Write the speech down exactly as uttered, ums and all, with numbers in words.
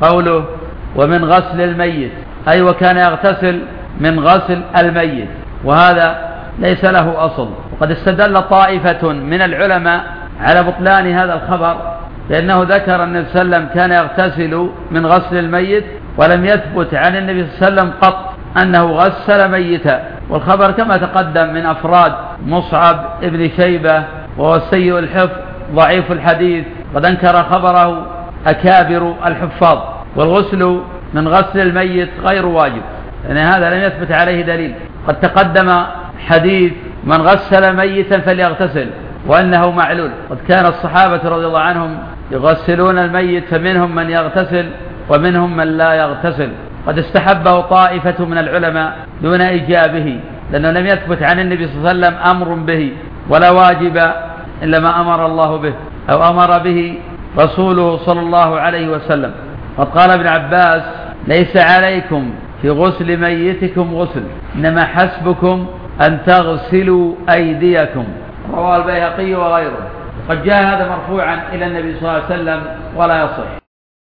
قوله ومن غسل الميت، أي وكان يغتسل من غسل الميت، وهذا ليس له أصل. وقد استدل طائفة من العلماء على بطلان هذا الخبر، لأنه ذكر النبي صلى الله عليه وسلم كان يغتسل من غسل الميت، ولم يثبت عن النبي صلى الله عليه وسلم قط أنه غسل ميتا. والخبر كما تقدم من أفراد مصعب ابن شيبة، وهو سيء الحفظ ضعيف الحديث، قد أنكر خبره أكابر الحفاظ. والغسل من غسل الميت غير واجب، لأن يعني هذا لم يثبت عليه دليل. قد تقدم حديث من غسل ميتا فليغتسل، وأنه معلول. قد كان الصحابة رضي الله عنهم يغسلون الميت، فمنهم من يغتسل ومنهم من لا يغتسل. قد استحبه طائفة من العلماء دون إيجابه، لأنه لم يثبت عن النبي صلى الله عليه وسلم أمر به، ولا واجب إلا ما أمر الله به أو أمر به رسوله صلى الله عليه وسلم. قد قال ابن عباس ليس عليكم في غسل ميتكم غسل، إنما حسبكم أن تغسلوا أيديكم. رواه البيهقي وغيره. قد جاء هذا مرفوعا إلى النبي صلى الله عليه وسلم ولا يصح.